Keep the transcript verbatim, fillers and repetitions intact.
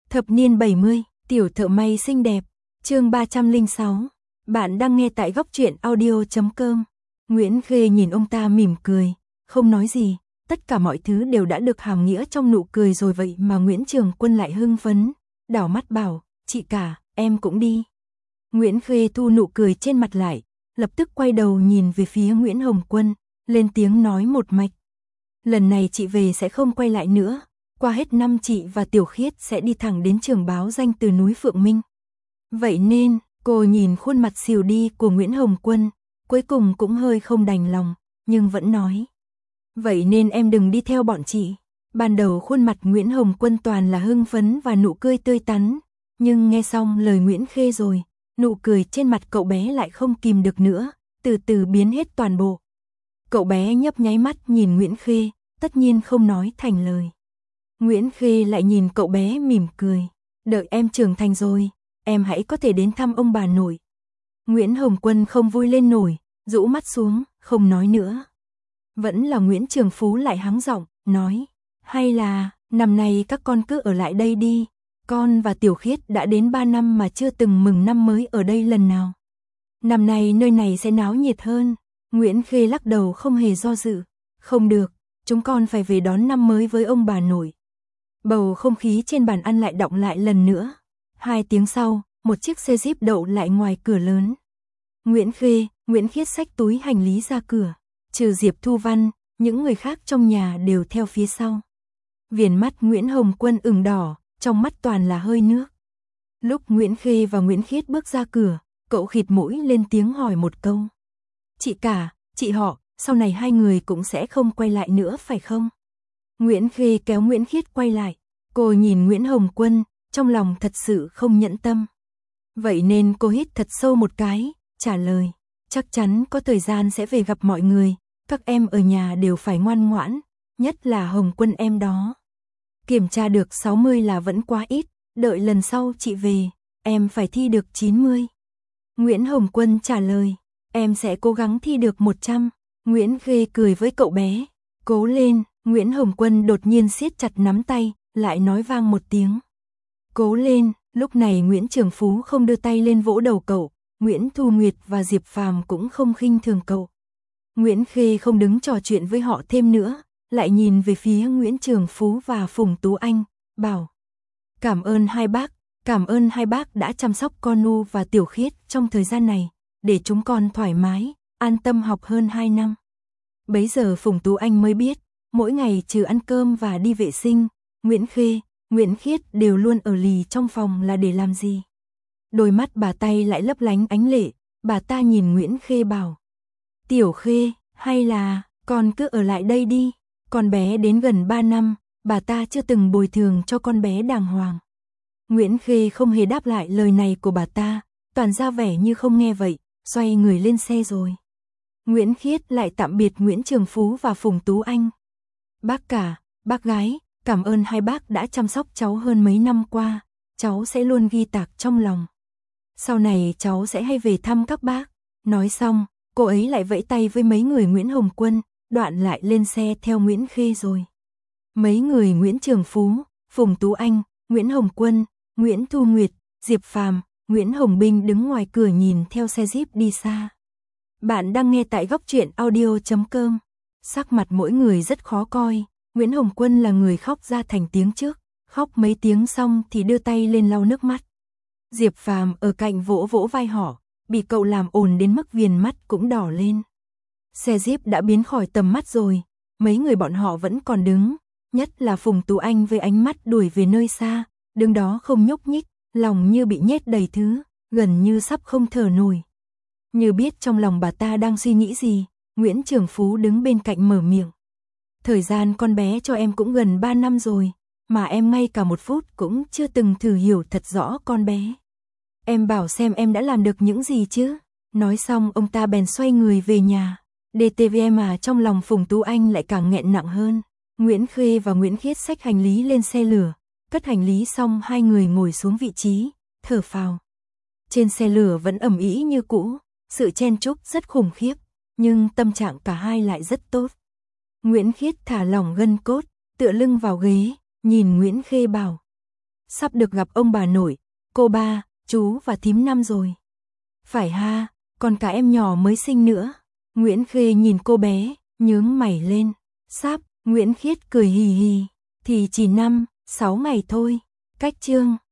Thập niên bảy mươi, tiểu thợ may xinh đẹp, chương ba trăm lẻ sáu. Bạn đang nghe tại góc truyện audio chấm com. Nguyễn Khê nhìn ông ta mỉm cười, không nói gì, tất cả mọi thứ đều đã được hàm nghĩa trong nụ cười rồi vậy mà Nguyễn Trường Quân lại hưng phấn, đảo mắt bảo, chị cả, em cũng đi. Nguyễn Khê thu nụ cười trên mặt lại, lập tức quay đầu nhìn về phía Nguyễn Hồng Quân, lên tiếng nói một mạch. Lần này chị về sẽ không quay lại nữa, qua hết năm chị và Tiểu Khiết sẽ đi thẳng đến trường báo danh từ núi Phượng Minh. Vậy nên, cô nhìn khuôn mặt xìu đi của Nguyễn Hồng Quân, cuối cùng cũng hơi không đành lòng, nhưng vẫn nói. Vậy nên em đừng đi theo bọn chị. Ban đầu khuôn mặt Nguyễn Hồng Quân toàn là hưng phấn và nụ cười tươi tắn, nhưng nghe xong lời Nguyễn Khê rồi, nụ cười trên mặt cậu bé lại không kìm được nữa, từ từ biến hết toàn bộ. Cậu bé nhấp nháy mắt nhìn Nguyễn Khê, tất nhiên không nói thành lời. Nguyễn Khê lại nhìn cậu bé mỉm cười, đợi em trưởng thành rồi, em hãy có thể đến thăm ông bà nội. Nguyễn Hồng Quân không vui lên nổi, rũ mắt xuống, không nói nữa. Vẫn là Nguyễn Trường Phú lại hắng giọng, nói, hay là, năm nay các con cứ ở lại đây đi, con và Tiểu Khiết đã đến ba năm mà chưa từng mừng năm mới ở đây lần nào. Năm nay nơi này sẽ náo nhiệt hơn. Nguyễn Khê lắc đầu không hề do dự, không được, chúng con phải về đón năm mới với ông bà nội. Bầu không khí trên bàn ăn lại đọng lại lần nữa. Hai tiếng sau, một chiếc xe Jeep đậu lại ngoài cửa lớn. Nguyễn Khê, Nguyễn Khiết xách túi hành lý ra cửa, trừ Diệp Thu Văn, những người khác trong nhà đều theo phía sau. Viền mắt Nguyễn Hồng Quân ửng đỏ, trong mắt toàn là hơi nước. Lúc Nguyễn Khê và Nguyễn Khiết bước ra cửa, cậu khịt mũi lên tiếng hỏi một câu. Chị cả, chị họ, sau này hai người cũng sẽ không quay lại nữa phải không? Nguyễn Khê kéo Nguyễn Khiết quay lại, cô nhìn Nguyễn Hồng Quân, trong lòng thật sự không nhẫn tâm. Vậy nên cô hít thật sâu một cái, trả lời, chắc chắn có thời gian sẽ về gặp mọi người, các em ở nhà đều phải ngoan ngoãn, nhất là Hồng Quân em đó. Kiểm tra được sáu mươi là vẫn quá ít, đợi lần sau chị về, em phải thi được chín mươi. Nguyễn Hồng Quân trả lời, em sẽ cố gắng thi được một trăm. Nguyễn Khê cười với cậu bé, cố lên. Nguyễn Hồng Quân đột nhiên siết chặt nắm tay, lại nói vang một tiếng. Cố lên. Lúc này Nguyễn Trường Phú không đưa tay lên vỗ đầu cậu, Nguyễn Thu Nguyệt và Diệp Phàm cũng không khinh thường cậu. Nguyễn Khê không đứng trò chuyện với họ thêm nữa, lại nhìn về phía Nguyễn Trường Phú và Phùng Tú Anh, bảo. Cảm ơn hai bác, cảm ơn hai bác đã chăm sóc con Nu và Tiểu Khiết trong thời gian này, để chúng con thoải mái, an tâm học hơn hai năm. Bấy giờ Phùng Tú Anh mới biết, mỗi ngày trừ ăn cơm và đi vệ sinh, Nguyễn Khê, Nguyễn Khiết đều luôn ở lì trong phòng là để làm gì. Đôi mắt bà tay lại lấp lánh ánh lệ, bà ta nhìn Nguyễn Khê bảo. Tiểu Khê, hay là, con cứ ở lại đây đi, con bé đến gần ba năm, bà ta chưa từng bồi thường cho con bé đàng hoàng. Nguyễn Khê không hề đáp lại lời này của bà ta, toàn ra vẻ như không nghe vậy, xoay người lên xe rồi. Nguyễn Khiết lại tạm biệt Nguyễn Trường Phú và Phùng Tú Anh. Bác cả, bác gái, cảm ơn hai bác đã chăm sóc cháu hơn mấy năm qua, cháu sẽ luôn ghi tạc trong lòng. Sau này cháu sẽ hay về thăm các bác. Nói xong, cô ấy lại vẫy tay với mấy người Nguyễn Hồng Quân, đoạn lại lên xe theo Nguyễn Khê rồi. Mấy người Nguyễn Trường Phú, Phùng Tú Anh, Nguyễn Hồng Quân, Nguyễn Thu Nguyệt, Diệp Phàm, Nguyễn Hồng Binh đứng ngoài cửa nhìn theo xe Jeep đi xa. Bạn đang nghe tại góc truyện audio chấm com. Sắc mặt mỗi người rất khó coi, Nguyễn Hồng Quân là người khóc ra thành tiếng trước, khóc mấy tiếng xong thì đưa tay lên lau nước mắt. Diệp Phàm ở cạnh vỗ vỗ vai họ, bị cậu làm ồn đến mức viền mắt cũng đỏ lên. Xe Jeep đã biến khỏi tầm mắt rồi, mấy người bọn họ vẫn còn đứng, nhất là Phùng Tú Anh với ánh mắt đuổi về nơi xa, đứng đó không nhúc nhích, lòng như bị nhét đầy thứ, gần như sắp không thở nổi. Như biết trong lòng bà ta đang suy nghĩ gì, Nguyễn Trường Phú đứng bên cạnh mở miệng. Thời gian con bé cho em cũng gần ba năm rồi, mà em ngay cả một phút cũng chưa từng thử hiểu thật rõ con bé. Em bảo xem em đã làm được những gì chứ. Nói xong ông ta bèn xoay người về nhà. đê tê vê mà trong lòng Phùng Tú Anh lại càng nghẹn nặng hơn. Nguyễn Khê và Nguyễn Khiết xách hành lý lên xe lửa, cất hành lý xong hai người ngồi xuống vị trí, thở phào. Trên xe lửa vẫn ầm ĩ như cũ, sự chen chúc rất khủng khiếp, nhưng tâm trạng cả hai lại rất tốt. Nguyễn Khiết thả lỏng gân cốt, tựa lưng vào ghế, nhìn Nguyễn Khê bảo. sắp được gặp ông bà nội, cô ba, chú và thím năm rồi. Phải ha, còn cả em nhỏ mới sinh nữa. Nguyễn Khê nhìn cô bé, nhướng mày lên. Sắp, Nguyễn Khiết cười hì hì, thì chỉ năm, sáu ngày thôi. Cách chương